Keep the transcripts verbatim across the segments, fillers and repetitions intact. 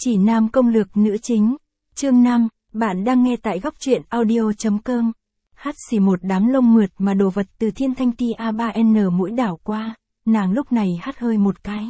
Chỉ nam công lược nữ chính. Chương năm, bạn đang nghe tại góc truyện audio chấm com. Hắt xì một đám lông mượt mà đồ vật từ Thiên Thanh T A ba N mũi đảo qua, nàng lúc này hắt hơi một cái.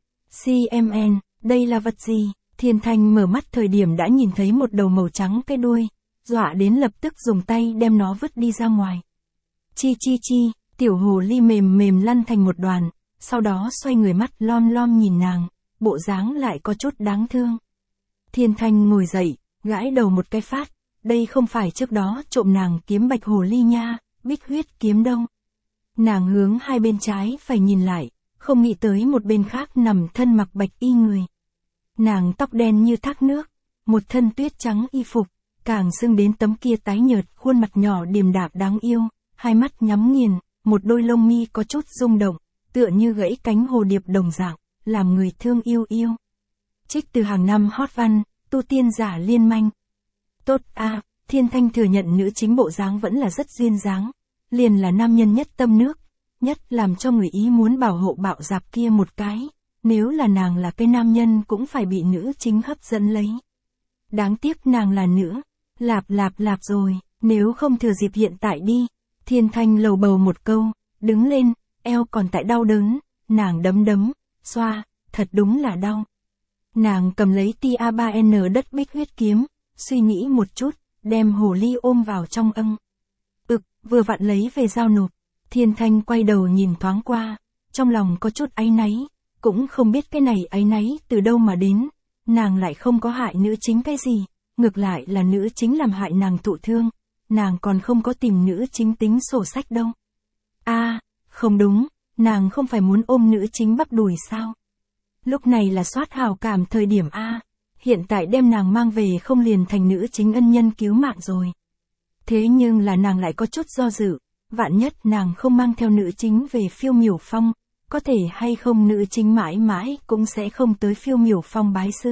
xê em en, đây là vật gì? Thiên Thanh mở mắt thời điểm đã nhìn thấy một đầu màu trắng cái đuôi, dọa đến lập tức dùng tay đem nó vứt đi ra ngoài. Chi chi chi, tiểu hồ ly mềm mềm lăn thành một đoàn, sau đó xoay người mắt lom lom nhìn nàng, bộ dáng lại có chút đáng thương. Thiên Thanh ngồi dậy, gãi đầu một cái phát, đây không phải trước đó trộm nàng kiếm bạch hồ ly nha, bích huyết kiếm đâu. Nàng hướng hai bên trái phải nhìn lại, không nghĩ tới một bên khác nằm thân mặc bạch y người. Nàng tóc đen như thác nước, một thân tuyết trắng y phục, càng xưng đến tấm kia tái nhợt, khuôn mặt nhỏ điềm đạm đáng yêu, hai mắt nhắm nghiền, một đôi lông mi có chút rung động, tựa như gãy cánh hồ điệp đồng dạng, làm người thương yêu yêu. Trích từ hàng năm hot văn, tu tiên giả liên manh. Tốt a, Thiên Thanh thừa nhận nữ chính bộ dáng vẫn là rất duyên dáng, liền là nam nhân nhất tâm nước, nhất làm cho người ý muốn bảo hộ bạo dạp kia một cái, nếu là nàng là cái nam nhân cũng phải bị nữ chính hấp dẫn lấy. Đáng tiếc nàng là nữ, lạp lạp lạp rồi, nếu không thừa dịp hiện tại đi. Thiên Thanh lầu bầu một câu, đứng lên, eo còn tại đau đớn, nàng đấm đấm, xoa, thật đúng là đau. Nàng cầm lấy T A ba N đất bích huyết kiếm, suy nghĩ một chút, đem hồ ly ôm vào trong âng. Ực, vừa vặn lấy về giao nộp. Thiên Thanh quay đầu nhìn thoáng qua, trong lòng có chút áy náy, cũng không biết cái này áy náy từ đâu mà đến, nàng lại không có hại nữ chính cái gì, ngược lại là nữ chính làm hại nàng thụ thương, nàng còn không có tìm nữ chính tính sổ sách đâu. A, à, không đúng, nàng không phải muốn ôm nữ chính bắp đùi sao? Lúc này là soát hào cảm thời điểm A, hiện tại đem nàng mang về không liền thành nữ chính ân nhân cứu mạng rồi. Thế nhưng là nàng lại có chút do dự, vạn nhất nàng không mang theo nữ chính về Phiêu Miểu Phong, có thể hay không nữ chính mãi mãi cũng sẽ không tới Phiêu Miểu Phong bái sư.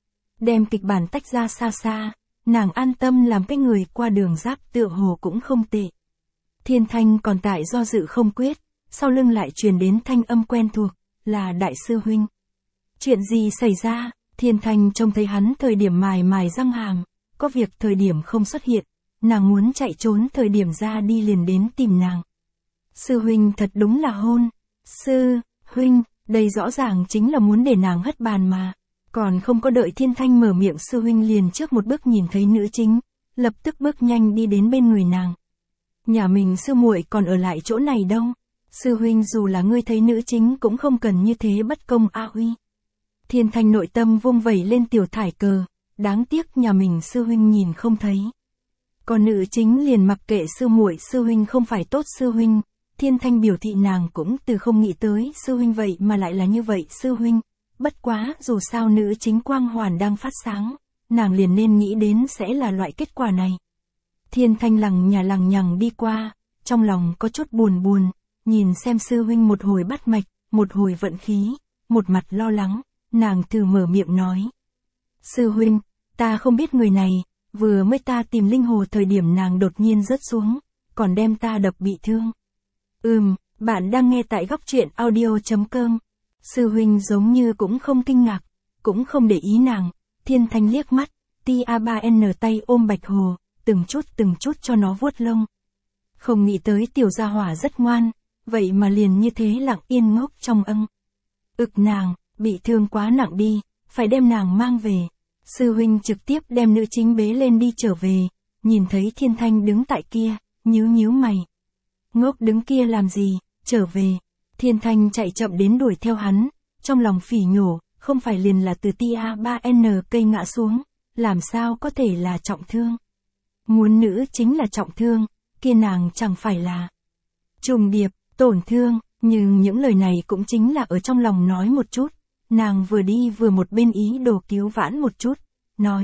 Đem kịch bản tách ra xa xa, nàng an tâm làm cái người qua đường giáp tựa hồ cũng không tệ. Thiên Thanh còn tại do dự không quyết, sau lưng lại truyền đến thanh âm quen thuộc, là đại sư huynh. Chuyện gì xảy ra? Thiên Thanh trông thấy hắn thời điểm mài mài răng hàm, có việc thời điểm không xuất hiện, nàng muốn chạy trốn thời điểm ra đi liền đến tìm nàng. Sư huynh thật đúng là hôn. Sư huynh, đây rõ ràng chính là muốn để nàng hất bàn mà. Còn không có đợi Thiên Thanh mở miệng, sư huynh liền trước một bước nhìn thấy nữ chính, lập tức bước nhanh đi đến bên người nàng. Nhà mình sư muội còn ở lại chỗ này đâu. Sư huynh dù là ngươi thấy nữ chính cũng không cần như thế bất công a huy. Thiên Thanh nội tâm vung vẩy lên tiểu thải cờ, đáng tiếc nhà mình sư huynh nhìn không thấy. Còn nữ chính liền mặc kệ sư muội, sư huynh không phải tốt sư huynh. Thiên Thanh biểu thị nàng cũng từ không nghĩ tới sư huynh vậy mà lại là như vậy sư huynh. Bất quá dù sao nữ chính quang hoàn đang phát sáng, nàng liền nên nghĩ đến sẽ là loại kết quả này. Thiên Thanh lằng nhà lằng nhằng đi qua, trong lòng có chút buồn buồn, nhìn xem sư huynh một hồi bắt mạch, một hồi vận khí, một mặt lo lắng, nàng thử mở miệng nói. Sư huynh, ta không biết người này, vừa mới ta tìm linh hồ thời điểm nàng đột nhiên rớt xuống, còn đem ta đập bị thương. Ừm, bạn đang nghe tại góc truyện audio chấm com. Sư huynh giống như cũng không kinh ngạc, cũng không để ý nàng. Thiên Thanh liếc mắt, T A ba N tay ôm bạch hồ, từng chút từng chút cho nó vuốt lông. Không nghĩ tới tiểu gia hỏa rất ngoan, vậy mà liền như thế lặng yên ngốc trong âng. Ực nàng, bị thương quá nặng đi, phải đem nàng mang về. Sư huynh trực tiếp đem nữ chính bế lên đi trở về, nhìn thấy Thiên Thanh đứng tại kia, nhíu nhíu mày. Ngốc đứng kia làm gì, trở về. Thiên Thanh chạy chậm đến đuổi theo hắn, trong lòng phỉ nhổ, không phải liền là từ T A ba N cây ngã xuống, làm sao có thể là trọng thương. Muốn nữ chính là trọng thương, kia nàng chẳng phải là trùng điệp, tổn thương, nhưng những lời này cũng chính là ở trong lòng nói một chút, nàng vừa đi vừa một bên ý đồ cứu vãn một chút, nói.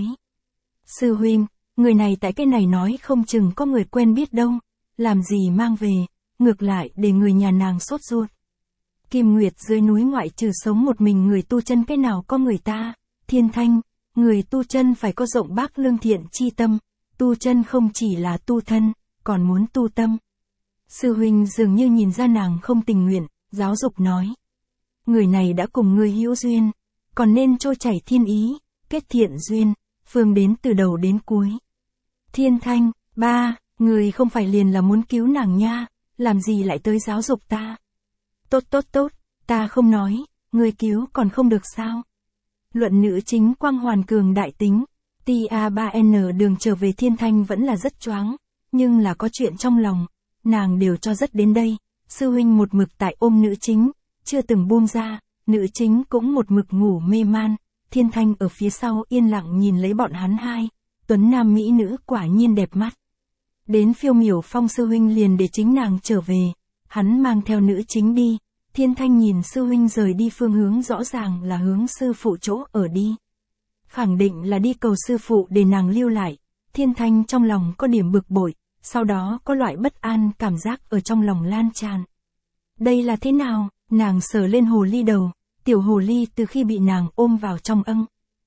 Sư huynh, người này tại cái này nói không chừng có người quen biết đâu, làm gì mang về, ngược lại để người nhà nàng sốt ruột. Kim Nguyệt dưới núi ngoại trừ sống một mình người tu chân cái nào có người ta. Thiên Thanh, người tu chân phải có rộng bác lương thiện chi tâm, tu chân không chỉ là tu thân, còn muốn tu tâm. Sư huynh dường như nhìn ra nàng không tình nguyện, giáo dục nói. Người này đã cùng người hữu duyên, còn nên trôi chảy thiên ý, kết thiện duyên, Phương đến từ đầu đến cuối. Thiên Thanh, ba, người không phải liền là muốn cứu nàng nha, làm gì lại tới giáo dục ta? Tốt tốt tốt, ta không nói, người cứu còn không được sao? Luận nữ chính Quang Hoàn cường đại tính, T A ba N đường trở về Thiên Thanh vẫn là rất choáng, nhưng là có chuyện trong lòng, nàng đều cho rất đến đây, sư huynh một mực tại ôm nữ chính, chưa từng buông ra, nữ chính cũng một mực ngủ mê man, Thiên Thanh ở phía sau yên lặng nhìn lấy bọn hắn hai, tuấn nam mỹ nữ quả nhiên đẹp mắt. Đến Phiêu Miểu Phong sư huynh liền để chính nàng trở về, hắn mang theo nữ chính đi, Thiên Thanh nhìn sư huynh rời đi phương hướng rõ ràng là hướng sư phụ chỗ ở đi. Khẳng định là đi cầu sư phụ để nàng lưu lại, Thiên Thanh trong lòng có điểm bực bội, sau đó có loại bất an cảm giác ở trong lòng lan tràn. Đây là thế nào? Nàng sờ lên hồ ly đầu, tiểu hồ ly từ khi bị nàng ôm vào trong âng.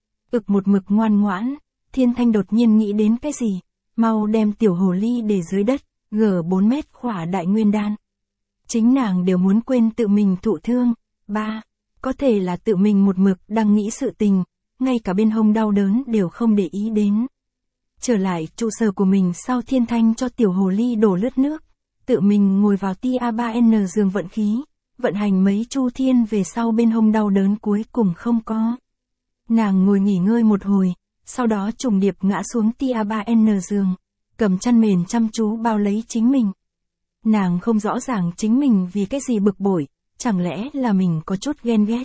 Ực một mực ngoan ngoãn, Thiên Thanh đột nhiên nghĩ đến cái gì, mau đem tiểu hồ ly để dưới đất, gở bốn mét khỏa đại nguyên đan. Chính nàng đều muốn quên tự mình thụ thương, ba, có thể là tự mình một mực đang nghĩ sự tình, ngay cả bên hông đau đớn đều không để ý đến. Trở lại trụ sở của mình sau Thiên Thanh cho tiểu hồ ly đổ lướt nước, tự mình ngồi vào T A ba N giường vận khí, vận hành mấy chu thiên về sau bên hông đau đớn cuối cùng không có. Nàng ngồi nghỉ ngơi một hồi, sau đó trùng điệp ngã xuống T A ba N giường, cầm chăn mền chăm chú bao lấy chính mình. Nàng không rõ ràng chính mình vì cái gì bực bội, chẳng lẽ là mình có chút ghen ghét.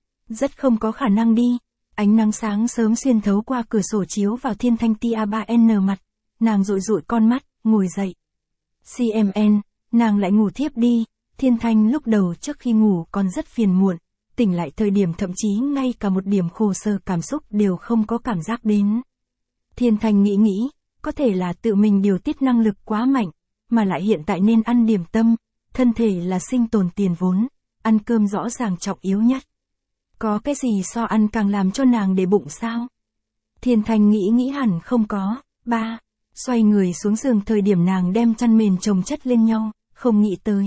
Rất không có khả năng đi, ánh nắng sáng sớm xuyên thấu qua cửa sổ chiếu vào Thiên Thanh T A ba N mặt, nàng dụi dụi con mắt, ngồi dậy. C M N, nàng lại ngủ thiếp đi, Thiên Thanh lúc đầu trước khi ngủ còn rất phiền muộn, tỉnh lại thời điểm thậm chí ngay cả một điểm khổ sở cảm xúc đều không có cảm giác đến. Thiên Thanh nghĩ nghĩ, có thể là tự mình điều tiết năng lực quá mạnh, mà lại hiện tại nên ăn điểm tâm, thân thể là sinh tồn tiền vốn, ăn cơm rõ ràng trọng yếu nhất. Có cái gì so ăn càng làm cho nàng để bụng sao? Thiên Thanh nghĩ nghĩ hẳn không có, ba, xoay người xuống giường thời điểm nàng đem chăn mền chồng chất lên nhau, không nghĩ tới.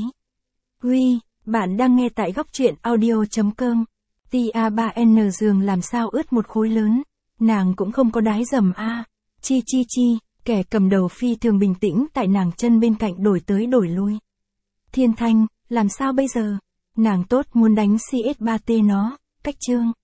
Huy, bạn đang nghe tại góc truyện audio chấm com, T A ba N giường làm sao ướt một khối lớn, nàng cũng không có đái dầm a, chi chi chi, kẻ cầm đầu phi thường bình tĩnh tại nàng chân bên cạnh đổi tới đổi lui. Thiên Thanh, làm sao bây giờ? Nàng tốt muốn đánh C S ba T nó, cách chương.